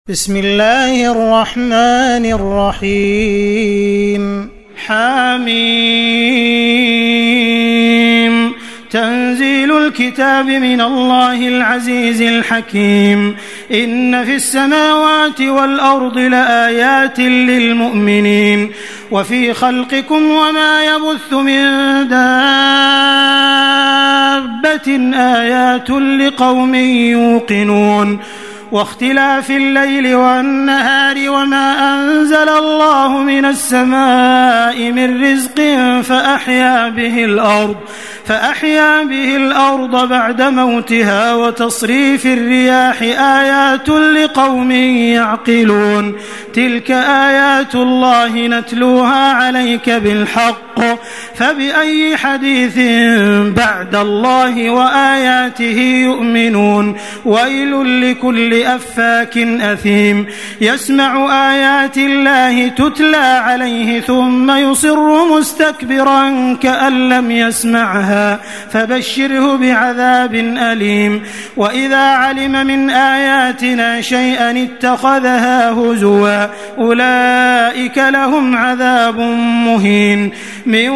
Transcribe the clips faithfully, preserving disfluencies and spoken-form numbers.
بسم الله الرحمن الرحيم حميم تنزيل الكتاب من الله العزيز الحكيم إن في السماوات والأرض لآيات للمؤمنين وفي خلقكم وما يبث من دابة آيات لقوم يوقنون واختلاف الليل والنهار وما أنزل الله من السماء من رزق فأحيا به الأرض فأحيا به الأرض بعد موتها وتصريف الرياح آيات لقوم يعقلون تلك آيات الله نتلوها عليك بالحق فبأي حديث بعد الله وآياته يؤمنون ويل لكل أفاك أثيم يسمع آيات الله تتلى عليه ثم يصر مستكبرا كأن لم يسمعها فبشره بعذاب أليم وإذا علم من آياتنا شيئا اتخذها هزوا أولئك لهم عذاب مهين من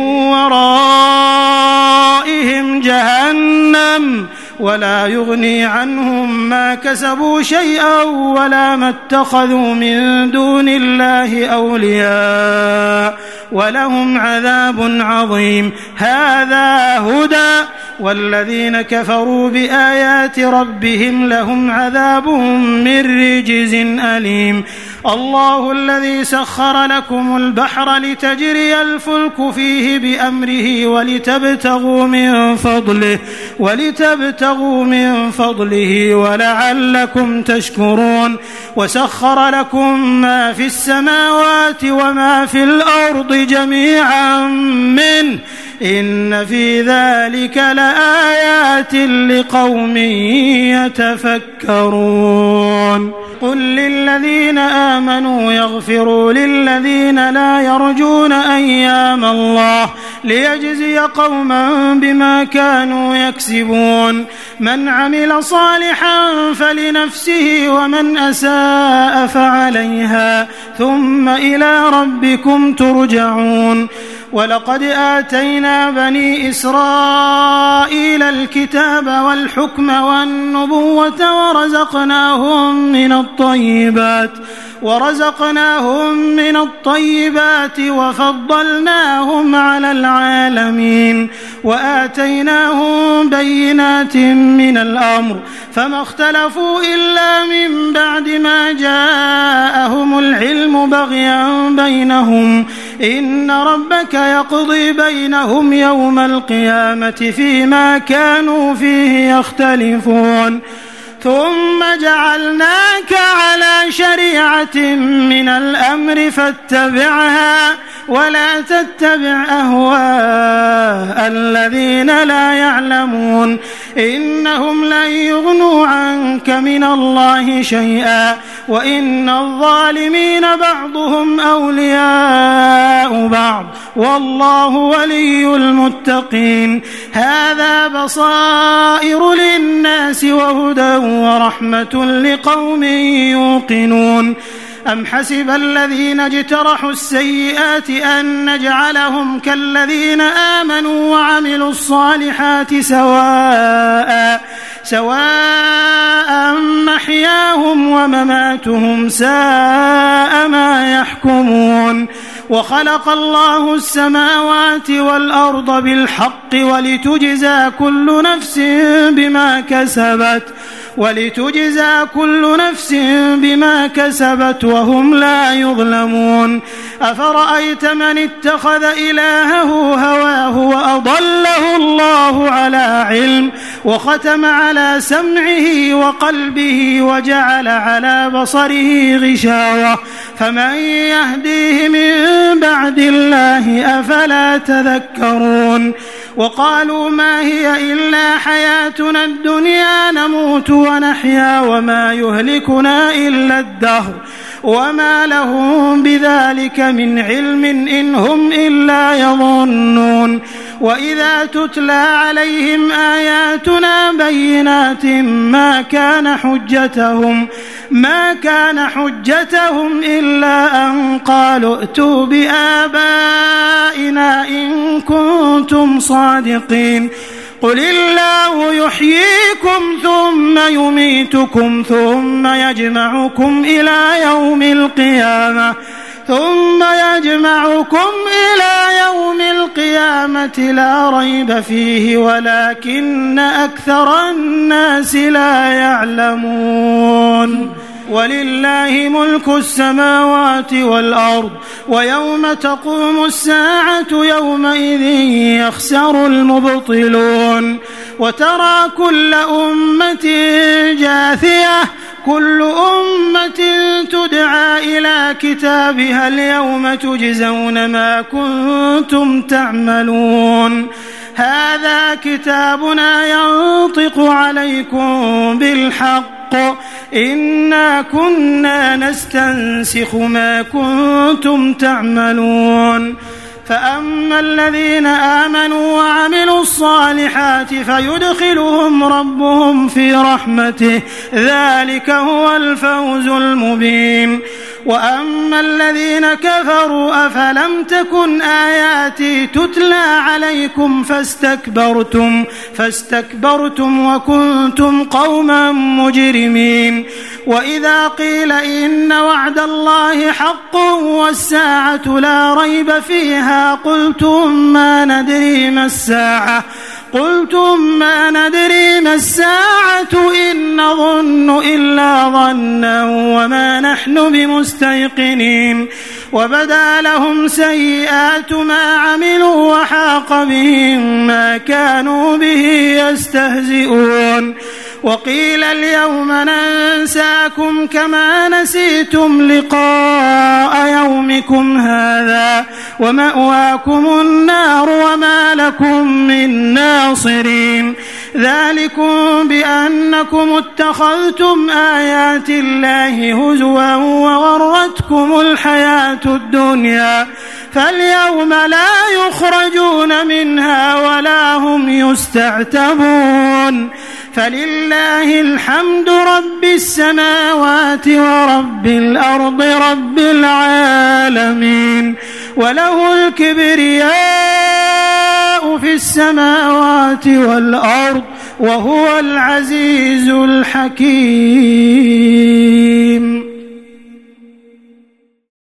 ورائهم جهنم ولا يغني عنهم ما كسبوا شيئا ولا ما اتخذوا من دون الله أولياء ولهم عذاب عظيم هذا هدى والذين كفروا بآيات ربهم لهم عذاب من رجز أليم الله الذي سخر لكم البحر لتجري الفلك فيه بأمره ولتبتغوا من فضله ولتبتغوا من فضله ولعلكم تشكرون وسخر لكم ما في السماوات وما في الأرض جميعا منه إن في ذلك لآيات لقوم يتفكرون قل للذين آمنوا يغفروا للذين لا يرجون أيام الله ليجزي قوما بما كانوا يكسبون من عمل صالحا فلنفسه ومن أساء فعليها ثم إلى ربكم ترجعون ولقد آتينا بني إسرائيل الكتاب والحكم والنبوة ورزقناهم من الطيبات ورزقناهم من الطيبات وفضلناهم على العالمين وآتيناهم بينات من الأمر فما اختلفوا إلا من بعد ما جاءهم العلم بغيا بينهم إن ربك يقضي بينهم يوم القيامة فيما كانوا فيه يختلفون ثم جعلناك على شريعة من الأمر فاتبعها ولا تتبع أهواء الذين لا يعلمون إنهم لن يغنوا عنك من الله شيئا وإن الظالمين بعضهم أولياء بعض والله ولي المتقين هذا بصائر للناس وهدى ورحمة لقوم يوقنون أم حسب الذين اجترحوا السيئات أن نجعلهم كالذين آمنوا وعملوا الصالحات سواء سواء محياهم ومماتهم ساء ما يحكمون وخلق الله السماوات والأرض بالحق ولتجزى كل نفس بما كسبت ولتجزى كل نفس بما كسبت وهم لا يظلمون أفرأيت من اتخذ إلهه هواه وأضله الله على علم وختم على سمعه وقلبه وجعل على بصره غشاوة فمن يهديه من بعد الله أفلا تذكرون وقالوا ما هي إلا حياتنا الدنيا نموت ونحيا وما يهلكنا إلا الدهر وما لهم بذلك من علم إن هم إلا يظنون وإذا تتلى عليهم آياتنا بينات ما كان حجتهم ما كان حجتهم إلا أن قالوا ائتوا بآبائنا إن كنتم صادقين قل الله يحييكم ثم يميتكم ثم يجمعكم إلى يوم القيامة ثم يجمعكم إلى يوم القيامة لا ريب فيه ولكن أكثر الناس لا يعلمون ولله ملك السماوات والأرض ويوم تقوم الساعة يومئذ يخسر المبطلون وترى كل أمة جاثية كل أمة تدعى إلى كتابها اليوم تجزون ما كنتم تعملون هذا كتابنا ينطق عليكم بالحق إنا كنا نستنسخ ما كنتم تعملون فأما الذين آمنوا وعملوا الصالحات فيدخلهم ربهم في رحمته ذلك هو الفوز المبين وأما الذين كفروا أفلم تكن آياتي تتلى عليكم فاستكبرتم فاستكبرتم وكنتم قوما مجرمين وإذا قيل إن وعد الله حق والساعة لا ريب فيها قلتم ما ندري ما الساعة قلتم ما ندري ما الساعة إن نظن إلا ظنا وما نحن بمستيقنين وبدا لهم سيئات ما عملوا وحاق بهم ما كانوا به يستهزئون وقيل اليوم ننساكم كما نسيتم لقاء يومكم هذا ومأواكم النار وما لكم من ناصرين ذلكم بأنكم اتخذتم آيات الله هزوا وغرتكم الحياة الدنيا فاليوم لا يخرجون منها ولا هم يستعتبون فلله الحمد رب السماوات ورب الأرض رب العالمين وله الكبرياء في السماوات والأرض وهو العزيز الحكيم.